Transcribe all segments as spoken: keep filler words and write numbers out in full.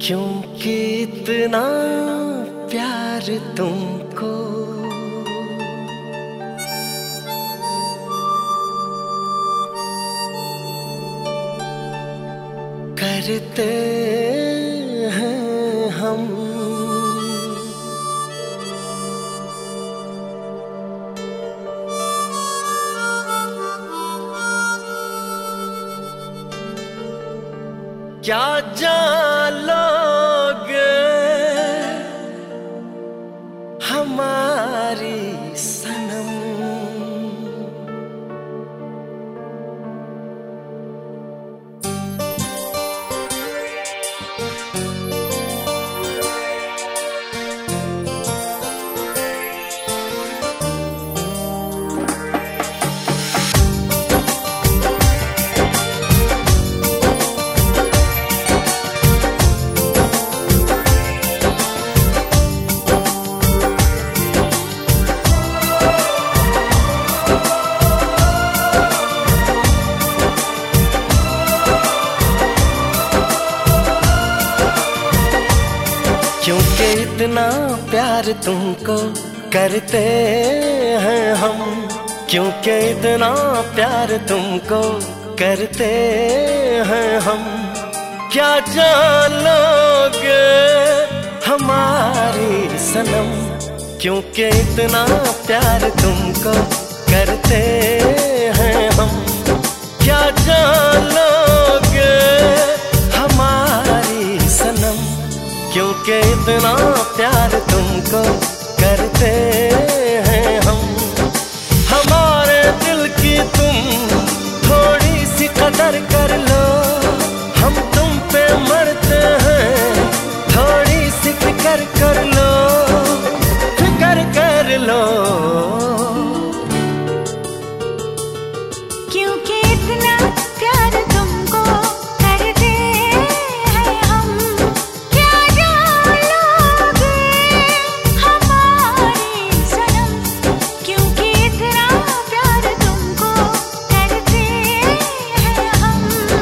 क्योंकि इतना प्यार तुमको करते हैं हम। क्या जान लोगे हमारी सनम, क्योंकि इतना प्यार तुमको करते हैं हम। क्योंकि इतना प्यार तुमको करते हैं हम। क्या जान लोगे हमारी सनम, क्योंकि इतना प्यार तुमको करते हैं हम। क्या जान लोगे हमारी सनम, क्योंकि इतना प्यार तुमको करते हैं हम। हमारे दिल की तुम थोड़ी सी कदर कर लो, हम तुम पे मरते हैं, थोड़ी सी फिक्र कर लो, फिक्र कर लो। क्योंकि इतना प्यार तुमको करते हैं हम। क्या जान लोगे हमारी सनम, क्योंकि इतना प्यार तुमको करते हैं हम।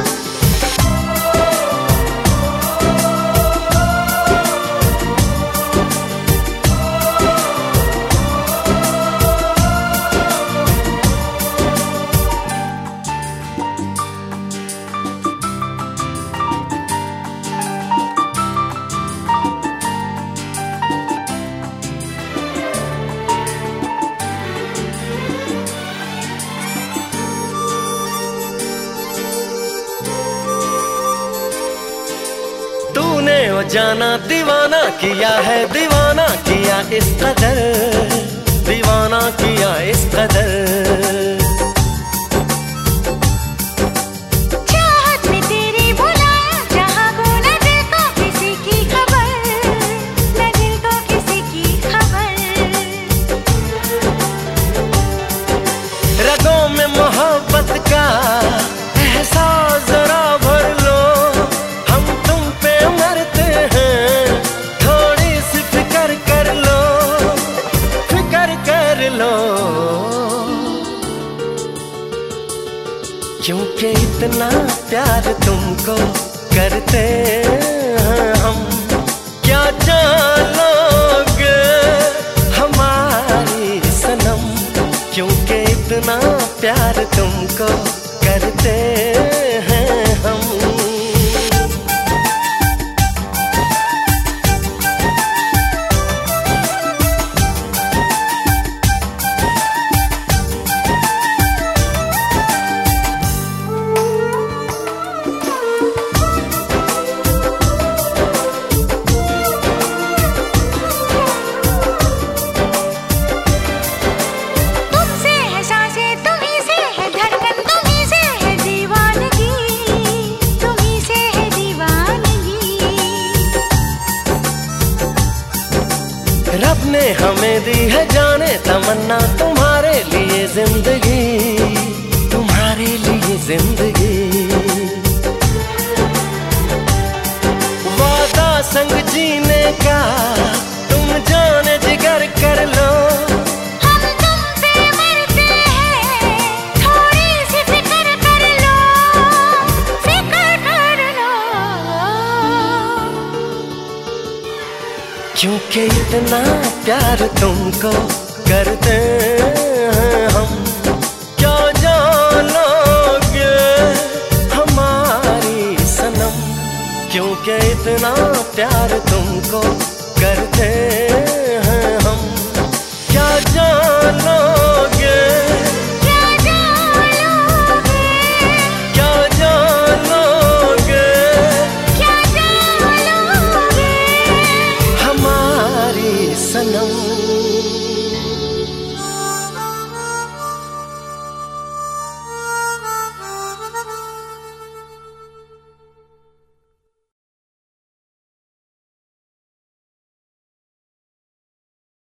तूने ओ जाना दीवाना किया है, दीवाना किया इस कदर, दीवाना किया इस कदर। चाहत में तेरी बुलाया जहाँ को न दिल को किसी की खबर, न दिल को किसी की खबर। रगों में मोहब्बत का एहसास जरा भर लो, हम तुम पे मरते हैं, थोड़ी सी फिक्र कर लो, फिक्र कर लो। क्योंकि इतना प्यार तुमको करते हैं हम। क्या जान लोगे हमारी सनम, क्योंकि इतना प्यार तुमको करते हैं हम। तुमसे है सांसें, तुम्हीं से है धड़कन, तुम्हीं से है दीवार। कि इतना प्यार तुमको करते हैं हम, क्या जानोगे हमारी सनम, क्योंकि इतना प्यार तुमको करते हैं हम, क्या जानोगे, क्या जानोगे, क्या जानोगे क्या जानोगे हमारी सनम।